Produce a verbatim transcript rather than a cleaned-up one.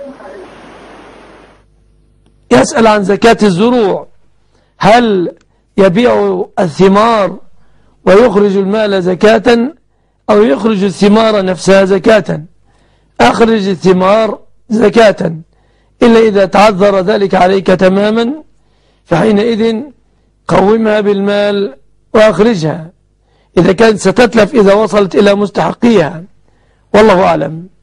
يسأل عن زكاة الزروع، هل يبيع الثمار ويخرج المال زكاة أو يخرج الثمار نفسها زكاة؟ أخرج الثمار زكاة، إلا إذا تعذر ذلك عليك تماما فحينئذ قومها بالمال وأخرجها إذا كانت ستتلف إذا وصلت إلى مستحقيها، والله أعلم.